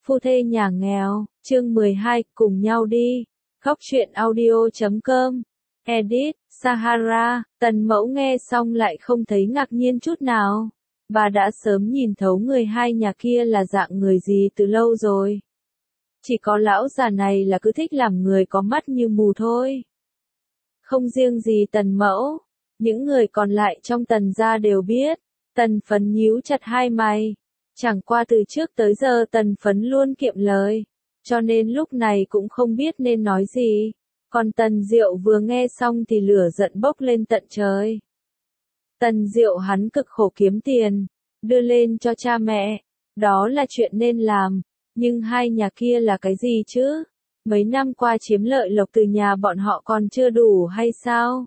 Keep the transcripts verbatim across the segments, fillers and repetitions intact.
Phu thê nhà nghèo, chương mười hai, cùng nhau đi. Góc truyện audio chấm com. Edit, Sahara. Tần mẫu nghe xong lại không thấy ngạc nhiên chút nào. Bà đã sớm nhìn thấu người hai nhà kia là dạng người gì từ lâu rồi. Chỉ có lão già này là cứ thích làm người có mắt như mù thôi. Không riêng gì tần mẫu, những người còn lại trong tần gia đều biết. Tần Phấn nhíu chặt hai mày. Chẳng qua từ trước tới giờ Tần Phấn luôn kiệm lời, cho nên lúc này cũng không biết nên nói gì. Còn Tần Diệu vừa nghe xong thì lửa giận bốc lên tận trời. Tần Diệu hắn cực khổ kiếm tiền, đưa lên cho cha mẹ, đó là chuyện nên làm, nhưng hai nhà kia là cái gì chứ? Mấy năm qua chiếm lợi lộc từ nhà bọn họ còn chưa đủ hay sao?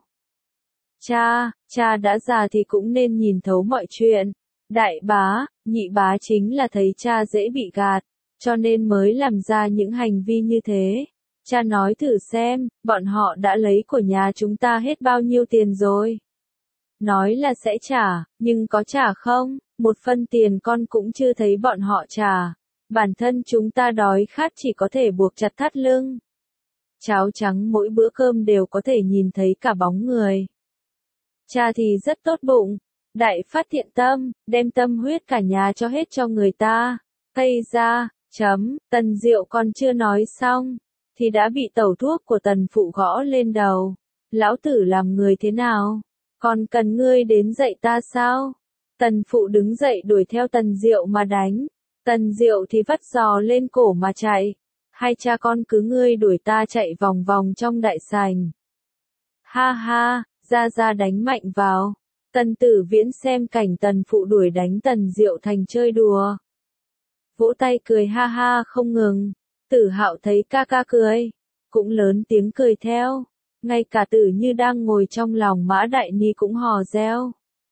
Cha, cha đã già thì cũng nên nhìn thấu mọi chuyện. Đại bá, nhị bá chính là thấy cha dễ bị gạt, cho nên mới làm ra những hành vi như thế. Cha nói thử xem, bọn họ đã lấy của nhà chúng ta hết bao nhiêu tiền rồi? Nói là sẽ trả, nhưng có trả không? Một phân tiền con cũng chưa thấy bọn họ trả. Bản thân chúng ta đói khát chỉ có thể buộc chặt thắt lưng. Cháo trắng mỗi bữa cơm đều có thể nhìn thấy cả bóng người. Cha thì rất tốt bụng, đại phát thiện tâm, đem tâm huyết cả nhà cho hết cho người ta. Gây ra, chấm, Tần Diệu còn chưa nói xong, thì đã bị tẩu thuốc của Tần Phụ gõ lên đầu. Lão tử làm người thế nào? Còn cần ngươi đến dạy ta sao? Tần Phụ đứng dậy đuổi theo Tần Diệu mà đánh. Tần Diệu thì vắt giò lên cổ mà chạy. Hai cha con cứ ngươi đuổi ta chạy vòng vòng trong đại sảnh. Ha ha, ra ra đánh mạnh vào. Tần Tử Viễn xem cảnh Tần Phụ đuổi đánh Tần Diệu thành chơi đùa. Vỗ tay cười ha ha không ngừng. Tử Hạo thấy ca ca cười, cũng lớn tiếng cười theo. Ngay cả Tử Như đang ngồi trong lòng Mã Đại Ni cũng hò reo.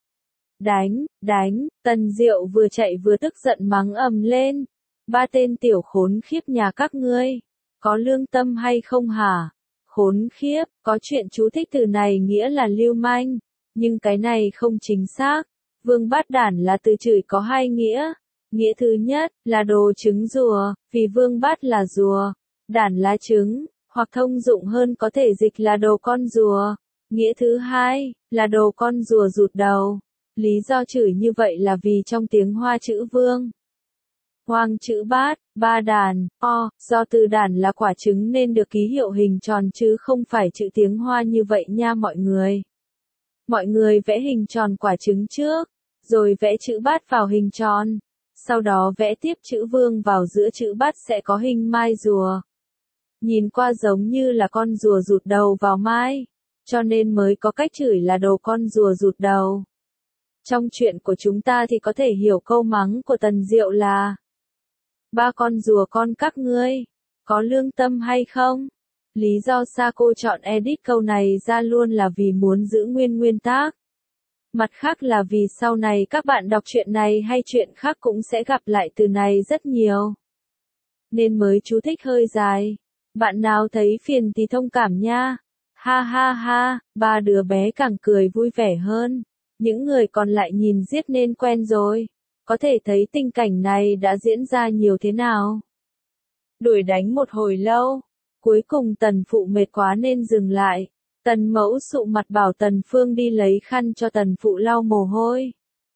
Đánh, đánh, Tần Diệu vừa chạy vừa tức giận mắng ầm lên. Ba tên tiểu khốn khiếp nhà các ngươi, có lương tâm hay không hả? Khốn khiếp, có chuyện chú thích từ này nghĩa là lưu manh, nhưng cái này không chính xác. Vương Bát Đản là từ chửi có hai nghĩa. Nghĩa thứ nhất là đồ trứng rùa, vì Vương Bát là rùa, Đản là trứng, hoặc thông dụng hơn có thể dịch là đồ con rùa. Nghĩa thứ hai là đồ con rùa rụt đầu. Lý do chửi như vậy là vì trong tiếng Hoa chữ Vương Hoang chữ bát, ba đàn, o, do từ đàn là quả trứng nên được ký hiệu hình tròn chứ không phải chữ tiếng Hoa như vậy nha mọi người. Mọi người vẽ hình tròn quả trứng trước, rồi vẽ chữ bát vào hình tròn, sau đó vẽ tiếp chữ vương vào giữa chữ bát sẽ có hình mai rùa. Nhìn qua giống như là con rùa rụt đầu vào mai, cho nên mới có cách chửi là đồ con rùa rụt đầu. Trong chuyện của chúng ta thì có thể hiểu câu mắng của Tần Diệu là: ba con rùa con các ngươi, có lương tâm hay không? Lý do Saco chọn edit câu này ra luôn là vì muốn giữ nguyên nguyên tác. Mặt khác là vì sau này các bạn đọc chuyện này hay chuyện khác cũng sẽ gặp lại từ này rất nhiều. Nên mới chú thích hơi dài. Bạn nào thấy phiền thì thông cảm nha. Ha ha ha, ba đứa bé càng cười vui vẻ hơn. Những người còn lại nhìn giết nên quen rồi. Có thể thấy tình cảnh này đã diễn ra nhiều thế nào. Đuổi đánh một hồi lâu, cuối cùng Tần Phụ mệt quá nên dừng lại. Tần Mẫu sụ mặt bảo Tần Phương đi lấy khăn cho Tần Phụ lau mồ hôi.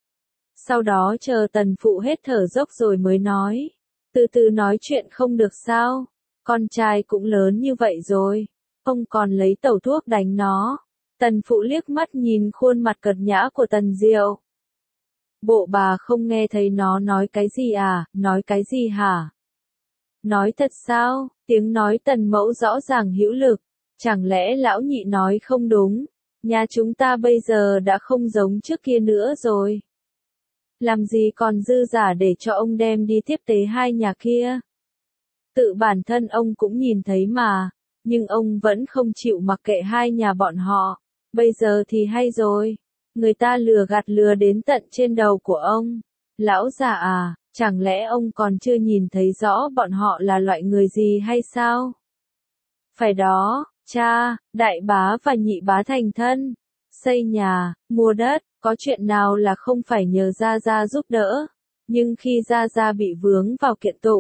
Sau đó chờ Tần Phụ hết thở dốc rồi mới nói. Từ từ nói chuyện không được sao? Con trai cũng lớn như vậy rồi. Ông còn lấy tẩu thuốc đánh nó. Tần Phụ liếc mắt nhìn khuôn mặt cợt nhã của Tần Diệu. Bộ bà không nghe thấy nó nói cái gì à, nói cái gì hả? Nói thật sao? Tiếng nói Tần Mẫu rõ ràng hữu lực. Chẳng lẽ lão nhị nói không đúng? Nhà chúng ta bây giờ đã không giống trước kia nữa rồi. Làm gì còn dư giả để cho ông đem đi tiếp tế hai nhà kia? Tự bản thân ông cũng nhìn thấy mà, nhưng ông vẫn không chịu mặc kệ hai nhà bọn họ. Bây giờ thì hay rồi. Người ta lừa gạt lừa đến tận trên đầu của ông. Lão già à, chẳng lẽ ông còn chưa nhìn thấy rõ bọn họ là loại người gì hay sao? Phải đó, cha, đại bá và nhị bá thành thân, xây nhà, mua đất, có chuyện nào là không phải nhờ Gia Gia giúp đỡ. Nhưng khi Gia Gia bị vướng vào kiện tụng,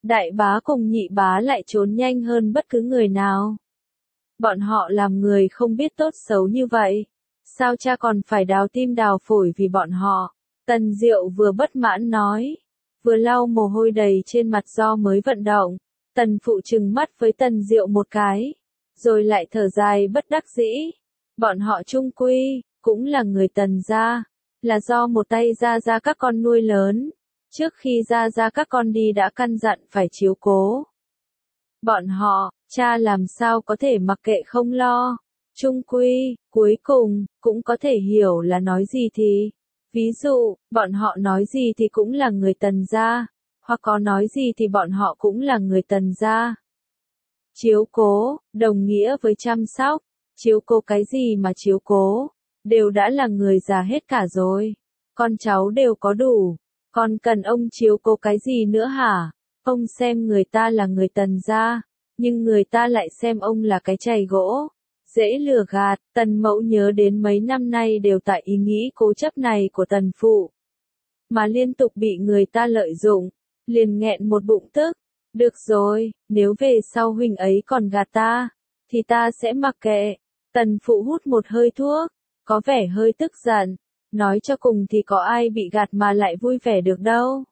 Đại bá cùng nhị bá lại trốn nhanh hơn bất cứ người nào. Bọn họ làm người không biết tốt xấu như vậy. Sao cha còn phải đào tim đào phổi vì bọn họ? Tần Diệu vừa bất mãn nói, vừa lau mồ hôi đầy trên mặt do mới vận động. Tần phụ trừng mắt với Tần Diệu một cái, rồi lại thở dài bất đắc dĩ. Bọn họ chung quy, cũng là người Tần gia, là do một tay gia gia các con nuôi lớn. Trước khi gia gia các con đi đã căn dặn phải chiếu cố bọn họ, cha làm sao có thể mặc kệ không lo. Chung quy, cuối cùng, cũng có thể hiểu là nói gì thì. Ví dụ, bọn họ nói gì thì cũng là người Tần gia, hoặc có nói gì thì bọn họ cũng là người Tần gia. Chiếu cố, đồng nghĩa với chăm sóc. Chiếu cố cái gì mà chiếu cố, đều đã là người già hết cả rồi. Con cháu đều có đủ, còn cần ông chiếu cố cái gì nữa hả? Ông xem người ta là người Tần gia, nhưng người ta lại xem ông là cái chày gỗ. Dễ lừa gạt. Tần mẫu nhớ đến mấy năm nay đều tại ý nghĩ cố chấp này của tần phụ, mà liên tục bị người ta lợi dụng, liền nghẹn một bụng tức. Được rồi, nếu về sau huynh ấy còn gạt ta, thì ta sẽ mặc kệ. Tần phụ hút một hơi thuốc, có vẻ hơi tức giận. Nói cho cùng thì có ai bị gạt mà lại vui vẻ được đâu.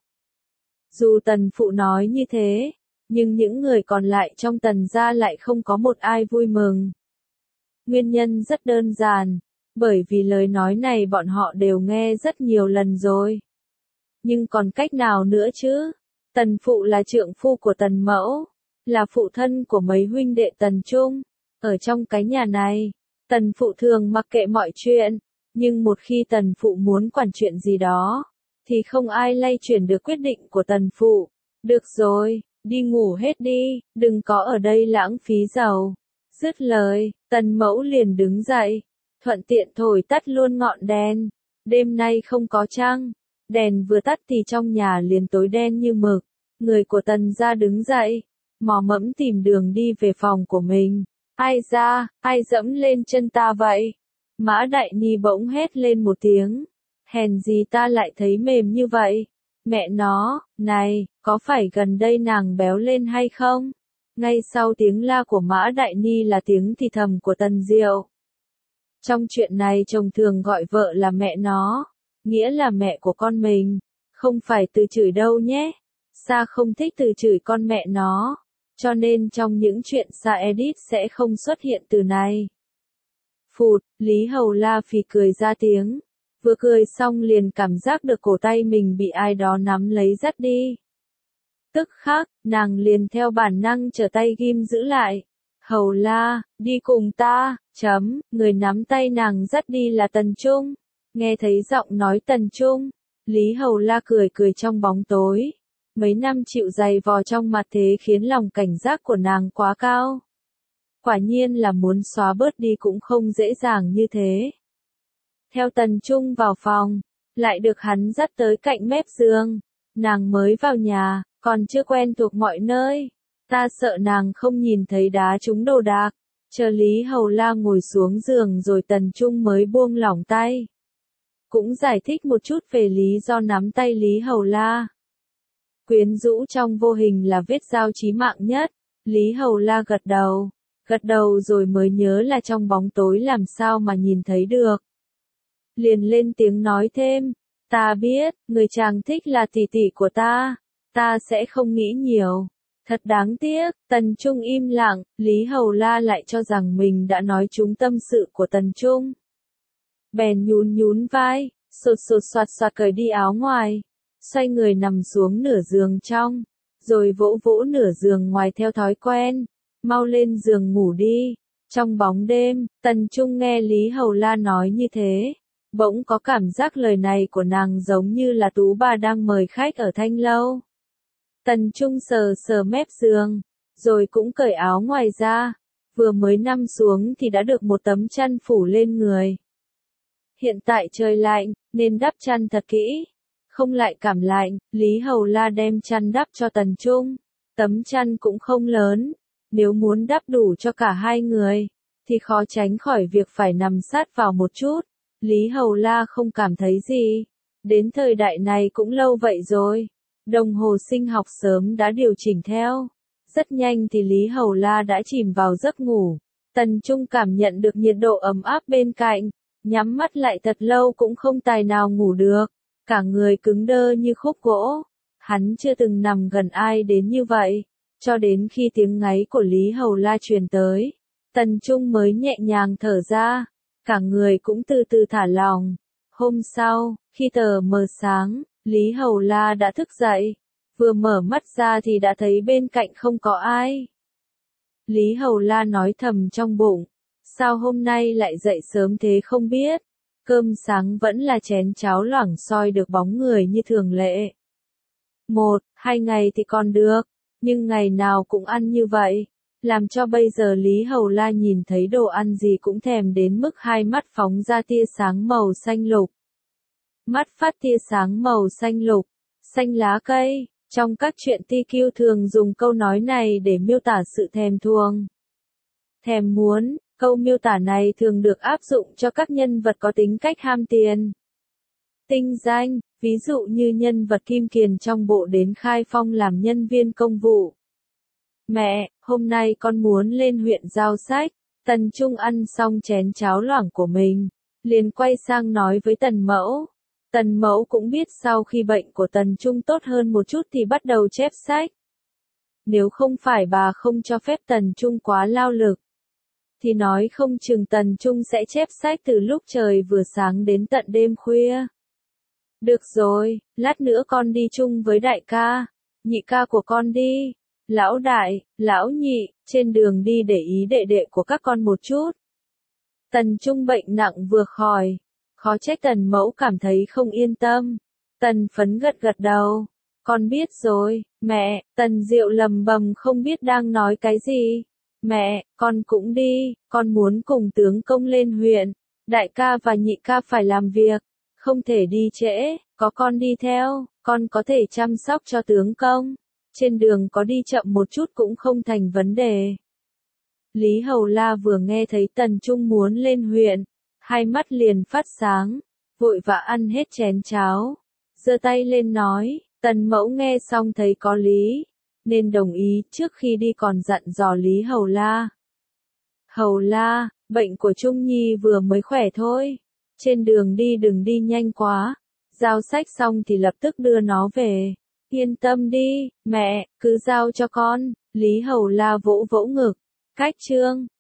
Dù tần phụ nói như thế, nhưng những người còn lại trong tần gia lại không có một ai vui mừng. Nguyên nhân rất đơn giản, bởi vì lời nói này bọn họ đều nghe rất nhiều lần rồi. Nhưng còn cách nào nữa chứ? Tần phụ là trượng phu của tần mẫu, là phụ thân của mấy huynh đệ tần trung. Ở trong cái nhà này, tần phụ thường mặc kệ mọi chuyện, nhưng một khi tần phụ muốn quản chuyện gì đó, thì không ai lay chuyển được quyết định của tần phụ. Được rồi, đi ngủ hết đi, đừng có ở đây lãng phí dầu. Dứt lời, tần mẫu liền đứng dậy, thuận tiện thổi tắt luôn ngọn đèn. Đêm nay không có trăng, đèn vừa tắt thì trong nhà liền tối đen như mực. Người của tần gia đứng dậy, mò mẫm tìm đường đi về phòng của mình. Ai ra, ai dẫm lên chân ta vậy? Mã Đại Ni bỗng hét lên một tiếng. Hèn gì ta lại thấy mềm như vậy? Mẹ nó, này, có phải gần đây nàng béo lên hay không? Ngay sau tiếng la của Mã Đại Ni là tiếng thì thầm của Tần Diệu. Trong chuyện này chồng thường gọi vợ là mẹ nó, nghĩa là mẹ của con mình, không phải từ chửi đâu nhé. Sa không thích từ chửi con mẹ nó, cho nên trong những chuyện Sa edit sẽ không xuất hiện từ này. Phụt, Lý Hầu La phì cười ra tiếng, vừa cười xong liền cảm giác được cổ tay mình bị ai đó nắm lấy dắt đi. Tức khắc, nàng liền theo bản năng trở tay ghim giữ lại. Hầu La, đi cùng ta, chấm, người nắm tay nàng dắt đi là Tần Trung. Nghe thấy giọng nói Tần Trung, Lý Hầu La cười cười trong bóng tối. Mấy năm chịu giày vò trong mặt thế khiến lòng cảnh giác của nàng quá cao. Quả nhiên là muốn xóa bớt đi cũng không dễ dàng như thế. Theo Tần Trung vào phòng, lại được hắn dắt tới cạnh mép giường. Nàng mới vào nhà, còn chưa quen thuộc mọi nơi. Ta sợ nàng không nhìn thấy đá trúng đồ đạc. Chờ Lý Hầu La ngồi xuống giường rồi Tần Trung mới buông lỏng tay. Cũng giải thích một chút về lý do nắm tay Lý Hầu La. Quyến rũ trong vô hình là vết dao chí mạng nhất. Lý Hầu La gật đầu. Gật đầu rồi mới nhớ là trong bóng tối làm sao mà nhìn thấy được. Liền lên tiếng nói thêm. Ta biết, người chàng thích là tỷ tỷ của ta. Ta sẽ không nghĩ nhiều. Thật đáng tiếc, Tần Trung im lặng, Lý Hầu La lại cho rằng mình đã nói trúng tâm sự của Tần Trung. Bèn nhún nhún vai, sột sột soạt soạt cởi đi áo ngoài, xoay người nằm xuống nửa giường trong, rồi vỗ vỗ nửa giường ngoài theo thói quen, mau lên giường ngủ đi. Trong bóng đêm, Tần Trung nghe Lý Hầu La nói như thế, bỗng có cảm giác lời này của nàng giống như là tú bà đang mời khách ở thanh lâu. Tần Trung sờ sờ mép giường, rồi cũng cởi áo ngoài ra, vừa mới nằm xuống thì đã được một tấm chăn phủ lên người. Hiện tại trời lạnh, nên đắp chăn thật kỹ, không lại cảm lạnh. Lý Hầu La đem chăn đắp cho Tần Trung, tấm chăn cũng không lớn, nếu muốn đắp đủ cho cả hai người, thì khó tránh khỏi việc phải nằm sát vào một chút. Lý Hầu La không cảm thấy gì, đến thời đại này cũng lâu vậy rồi. Đồng hồ sinh học sớm đã điều chỉnh theo. Rất nhanh thì Lý Hầu La đã chìm vào giấc ngủ. Tần Trung cảm nhận được nhiệt độ ấm áp bên cạnh, nhắm mắt lại thật lâu cũng không tài nào ngủ được, cả người cứng đơ như khúc gỗ. Hắn chưa từng nằm gần ai đến như vậy, cho đến khi tiếng ngáy của Lý Hầu La truyền tới, Tần Trung mới nhẹ nhàng thở ra, cả người cũng từ từ thả lỏng. Hôm sau, khi tờ mờ sáng, Lý Hầu La đã thức dậy, vừa mở mắt ra thì đã thấy bên cạnh không có ai. Lý Hầu La nói thầm trong bụng, sao hôm nay lại dậy sớm thế không biết, cơm sáng vẫn là chén cháo loảng soi được bóng người như thường lệ. Một, hai ngày thì còn được, nhưng ngày nào cũng ăn như vậy, làm cho bây giờ Lý Hầu La nhìn thấy đồ ăn gì cũng thèm đến mức hai mắt phóng ra tia sáng màu xanh lục. Mắt phát tia sáng màu xanh lục, xanh lá cây. Trong các truyện ti kiu thường dùng câu nói này để miêu tả sự thèm thuồng, thèm muốn. Câu miêu tả này thường được áp dụng cho các nhân vật có tính cách ham tiền, tinh danh, ví dụ như nhân vật Kim Kiền trong bộ đến Khai Phong làm nhân viên công vụ. Mẹ, hôm nay con muốn lên huyện giao sách. Tần Trung ăn xong chén cháo loảng của mình, liền quay sang nói với Tần Mẫu. Tần Mẫu cũng biết sau khi bệnh của Tần Trung tốt hơn một chút thì bắt đầu chép sách. Nếu không phải bà không cho phép Tần Trung quá lao lực, thì nói không chừng Tần Trung sẽ chép sách từ lúc trời vừa sáng đến tận đêm khuya. Được rồi, lát nữa con đi chung với đại ca, nhị ca của con đi. Lão đại, lão nhị, trên đường đi để ý đệ đệ của các con một chút. Tần Trung bệnh nặng vừa khỏi, khó trách Tần Mẫu cảm thấy không yên tâm. Tần Phấn gật gật đầu. Con biết rồi, mẹ. Tần Diệu lầm bầm không biết đang nói cái gì. Mẹ, con cũng đi, con muốn cùng tướng công lên huyện. Đại ca và nhị ca phải làm việc, không thể đi trễ, có con đi theo, con có thể chăm sóc cho tướng công. Trên đường có đi chậm một chút cũng không thành vấn đề. Lý Hầu La vừa nghe thấy Tần Trung muốn lên huyện, hai mắt liền phát sáng, vội vã ăn hết chén cháo, giơ tay lên nói. Tần Mẫu nghe xong thấy có lý, nên đồng ý, trước khi đi còn dặn dò Lý Hầu La. Hầu La, bệnh của Trung Nhi vừa mới khỏe thôi, trên đường đi đừng đi nhanh quá, giao sách xong thì lập tức đưa nó về. Yên tâm đi, mẹ, cứ giao cho con. Lý Hầu La vỗ vỗ ngực. Cách chương